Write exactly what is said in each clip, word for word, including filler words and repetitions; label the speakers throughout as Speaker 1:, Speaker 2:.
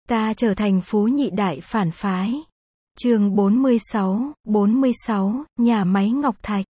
Speaker 1: Ta trở thành phú nhị đại phản phái. Chương bốn mươi sáu, bốn mươi sáu, nhà máy Ngọc Thạch.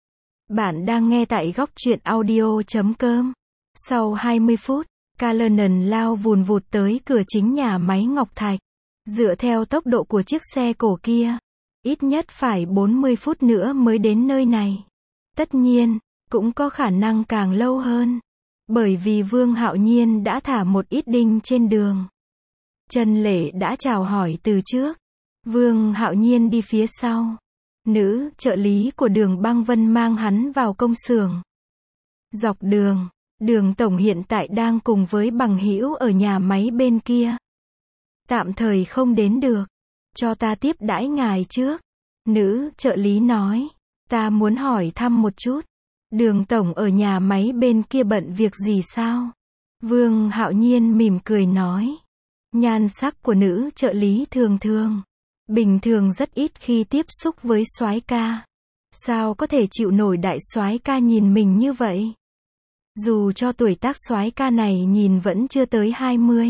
Speaker 1: Bạn đang nghe tại góc truyện audio chấm com. Sau hai mươi phút, Cullinan lao vùn vụt tới cửa chính nhà máy Ngọc Thạch. Dựa theo tốc độ của chiếc xe cổ kia, ít nhất phải bốn mươi phút nữa mới đến nơi này. Tất nhiên, cũng có khả năng càng lâu hơn, bởi vì Vương Hạo Nhiên đã thả một ít đinh trên đường. Trần Lệ đã chào hỏi từ trước. Vương Hạo Nhiên đi phía sau. Nữ trợ lý của Đường Băng Vân mang hắn vào công xưởng. Dọc đường, Đường tổng hiện tại đang cùng với bằng hữu ở nhà máy bên kia. Tạm thời không đến được. Cho ta tiếp đãi ngài trước. Nữ trợ lý nói. Ta muốn hỏi thăm một chút. Đường tổng ở nhà máy bên kia bận việc gì sao? Vương Hạo Nhiên mỉm cười nói. Nhan sắc của nữ trợ lý thường thường. Bình thường rất ít khi tiếp xúc với soái ca. Sao có thể chịu nổi đại soái ca nhìn mình như vậy? Dù cho tuổi tác soái ca này nhìn vẫn chưa tới hai mươi.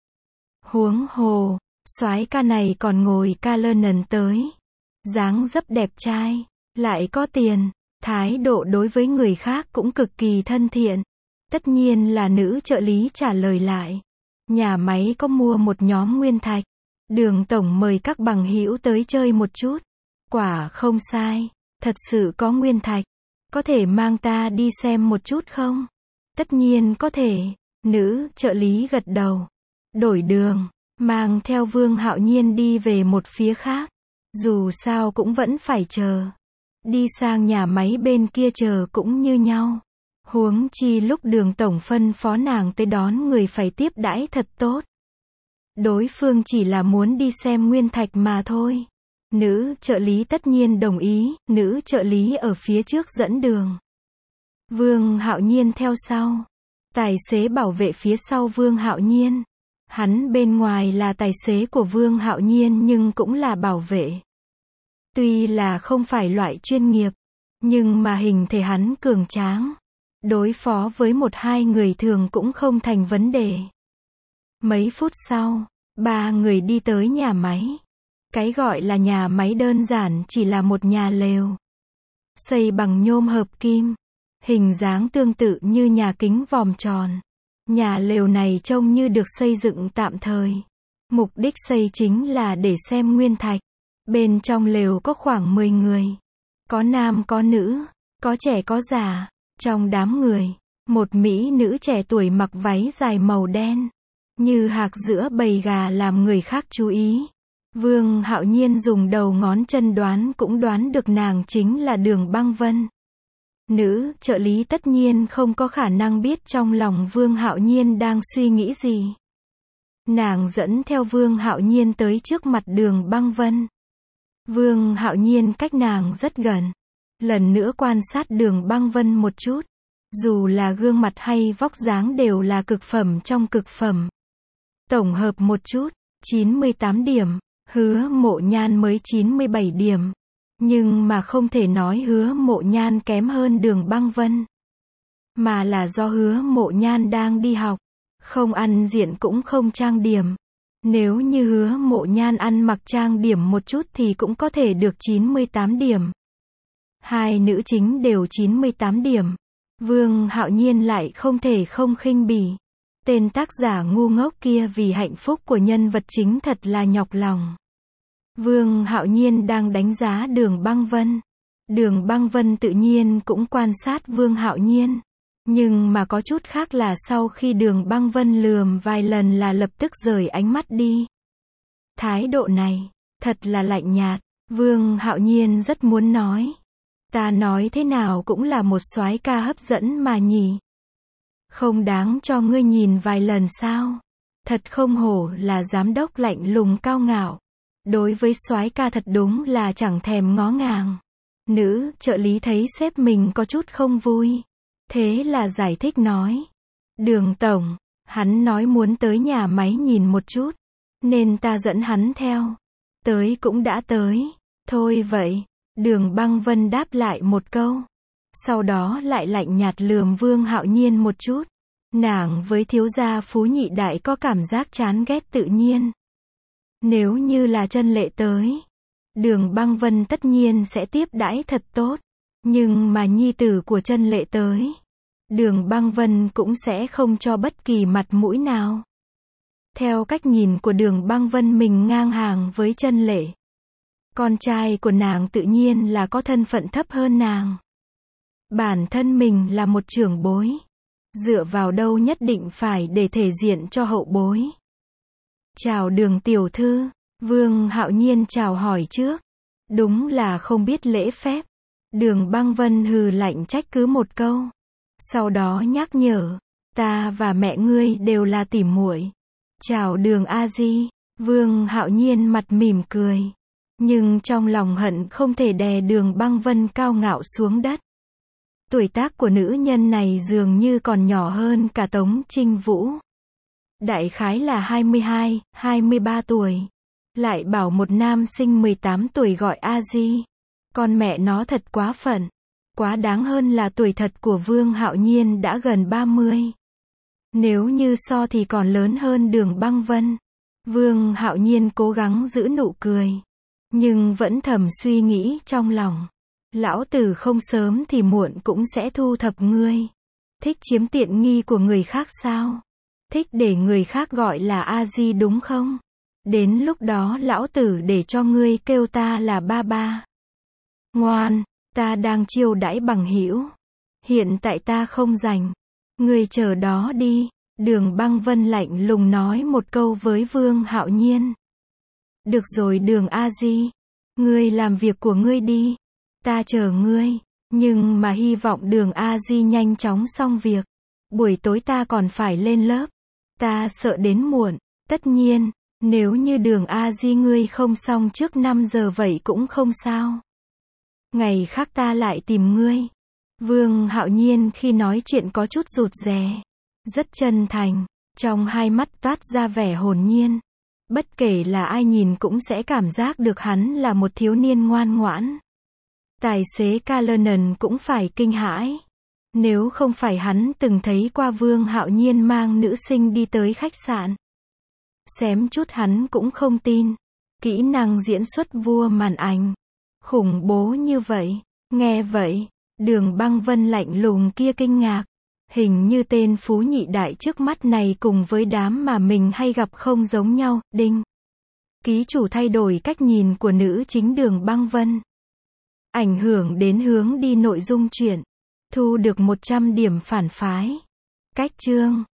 Speaker 1: Huống hồ, soái ca này còn ngồi Cullinan tới. Dáng dấp đẹp trai, lại có tiền, thái độ đối với người khác cũng cực kỳ thân thiện. Tất nhiên là nữ trợ lý trả lời lại. Nhà máy có mua một nhóm nguyên thạch. Đường tổng mời các bằng hữu tới chơi một chút. Quả không sai, thật sự có nguyên thạch. Có thể mang ta đi xem một chút không? Tất nhiên có thể. Nữ trợ lý gật đầu. Đổi đường, mang theo Vương Hạo Nhiên đi về một phía khác. Dù sao cũng vẫn phải chờ. Đi sang nhà máy bên kia chờ cũng như nhau. Huống chi lúc Đường tổng phân phó nàng tới đón người phải tiếp đãi thật tốt. Đối phương chỉ là muốn đi xem nguyên thạch mà thôi. Nữ trợ lý tất nhiên đồng ý. Nữ trợ lý ở phía trước dẫn đường. Vương Hạo Nhiên theo sau. Tài xế bảo vệ phía sau Vương Hạo Nhiên. Hắn bên ngoài là tài xế của Vương Hạo Nhiên nhưng cũng là bảo vệ. Tuy là không phải loại chuyên nghiệp, nhưng mà hình thể hắn cường tráng. Đối phó với một hai người thường cũng không thành vấn đề. Mấy phút sau, ba người đi tới nhà máy. Cái gọi là nhà máy đơn giản chỉ là một nhà lều. Xây bằng nhôm hợp kim. Hình dáng tương tự như nhà kính vòm tròn. Nhà lều này trông như được xây dựng tạm thời. Mục đích xây chính là để xem nguyên thạch. Bên trong lều có khoảng mười người. Có nam có nữ, có trẻ có già. Trong đám người, một mỹ nữ trẻ tuổi mặc váy dài màu đen. Như hạc giữa bầy gà làm người khác chú ý. Vương Hạo Nhiên dùng đầu ngón chân đoán cũng đoán được nàng chính là Đường Băng Vân. Nữ trợ lý tất nhiên không có khả năng biết trong lòng Vương Hạo Nhiên đang suy nghĩ gì. Nàng dẫn theo Vương Hạo Nhiên tới trước mặt Đường Băng Vân. Vương Hạo Nhiên cách nàng rất gần. Lần nữa quan sát Đường Băng Vân một chút. Dù là gương mặt hay vóc dáng đều là cực phẩm trong cực phẩm. Tổng hợp một chút, chín mươi tám điểm. Hứa Mộ Nhan mới chín mươi bảy điểm. Nhưng mà không thể nói Hứa Mộ Nhan kém hơn Đường Băng Vân. Mà là do Hứa Mộ Nhan đang đi học. Không ăn diện cũng không trang điểm. Nếu như Hứa Mộ Nhan ăn mặc trang điểm một chút thì cũng có thể được chín mươi tám điểm. Hai nữ chính đều chín mươi tám điểm. Vương Hạo Nhiên lại không thể không khinh bỉ. Tên tác giả ngu ngốc kia vì hạnh phúc của nhân vật chính thật là nhọc lòng. Vương Hạo Nhiên đang đánh giá Đường Băng Vân. Đường Băng Vân tự nhiên cũng quan sát Vương Hạo Nhiên. Nhưng mà có chút khác là sau khi Đường Băng Vân lườm vài lần là lập tức rời ánh mắt đi. Thái độ này, thật là lạnh nhạt. Vương Hạo Nhiên rất muốn nói. Ta nói thế nào cũng là một soái ca hấp dẫn mà nhỉ. Không đáng cho ngươi nhìn vài lần sao? Thật không hổ là giám đốc lạnh lùng cao ngạo. Đối với soái ca thật đúng là chẳng thèm ngó ngàng. Nữ trợ lý thấy sếp mình có chút không vui. Thế là giải thích nói. Đường tổng, hắn nói muốn tới nhà máy nhìn một chút. Nên ta dẫn hắn theo. Tới cũng đã tới. Thôi vậy. Đường Băng Vân đáp lại một câu. Sau đó lại lạnh nhạt lườm Vương Hạo Nhiên một chút. Nàng với thiếu gia phú nhị đại có cảm giác chán ghét tự nhiên. Nếu như là Chân Lệ tới, Đường Băng Vân tất nhiên sẽ tiếp đãi thật tốt. Nhưng mà nhi tử của Chân Lệ tới, Đường Băng Vân cũng sẽ không cho bất kỳ mặt mũi nào. Theo cách nhìn của Đường Băng Vân, mình ngang hàng với Chân Lệ. Con trai của nàng tự nhiên là có thân phận thấp hơn nàng. Bản thân mình là một trưởng bối. Dựa vào đâu nhất định phải để thể diện cho hậu bối. Chào Đường tiểu thư, Vương Hạo Nhiên chào hỏi trước. Đúng là không biết lễ phép. Đường Băng Vân hừ lạnh trách cứ một câu. Sau đó nhắc nhở, ta và mẹ ngươi đều là tỉ muội. Chào Đường a di. Vương Hạo Nhiên mặt mỉm cười. Nhưng trong lòng hận không thể đè Đường Băng Vân cao ngạo xuống đất. Tuổi tác của nữ nhân này dường như còn nhỏ hơn cả Tống Trinh Vũ. Đại khái là hai mươi hai, hai mươi ba tuổi. Lại bảo một nam sinh mười tám tuổi gọi a di. Con mẹ nó thật quá phận. Quá đáng hơn là tuổi thật của Vương Hạo Nhiên đã gần ba mươi. Nếu như so thì còn lớn hơn Đường Băng Vân. Vương Hạo Nhiên cố gắng giữ nụ cười. Nhưng vẫn thầm suy nghĩ trong lòng. Lão tử không sớm thì muộn cũng sẽ thu thập ngươi. Thích chiếm tiện nghi của người khác sao? Thích để người khác gọi là a di đúng không? Đến lúc đó lão tử để cho ngươi kêu ta là ba ba. Ngoan, ta đang chiêu đãi bằng hữu. Hiện tại ta không rảnh. Ngươi chờ đó đi. Đường Băng Vân lạnh lùng nói một câu với Vương Hạo Nhiên. Được rồi Đường a di. Ngươi làm việc của ngươi đi. Ta chờ ngươi. Nhưng mà hy vọng Đường a di nhanh chóng xong việc. Buổi tối ta còn phải lên lớp. Ta sợ đến muộn. Tất nhiên, nếu như Đường a di ngươi không xong trước năm giờ vậy cũng không sao. Ngày khác ta lại tìm ngươi. Vương Hạo Nhiên khi nói chuyện có chút rụt rè. Rất chân thành. Trong hai mắt toát ra vẻ hồn nhiên. Bất kể là ai nhìn cũng sẽ cảm giác được hắn là một thiếu niên ngoan ngoãn. Tài xế Callanan cũng phải kinh hãi. Nếu không phải hắn từng thấy qua Vương Hạo Nhiên mang nữ sinh đi tới khách sạn. Xém chút hắn cũng không tin. Kỹ năng diễn xuất vua màn ảnh. Khủng bố như vậy. Nghe vậy, Đường Băng Vân lạnh lùng kia kinh ngạc. Hình như tên phú nhị đại trước mắt này cùng với đám mà mình hay gặp không giống nhau. Đinh. Ký chủ thay đổi cách nhìn của nữ chính Đường Băng Vân. Ảnh hưởng đến hướng đi nội dung truyện. Thu được một trăm điểm phản phái. Cách chương.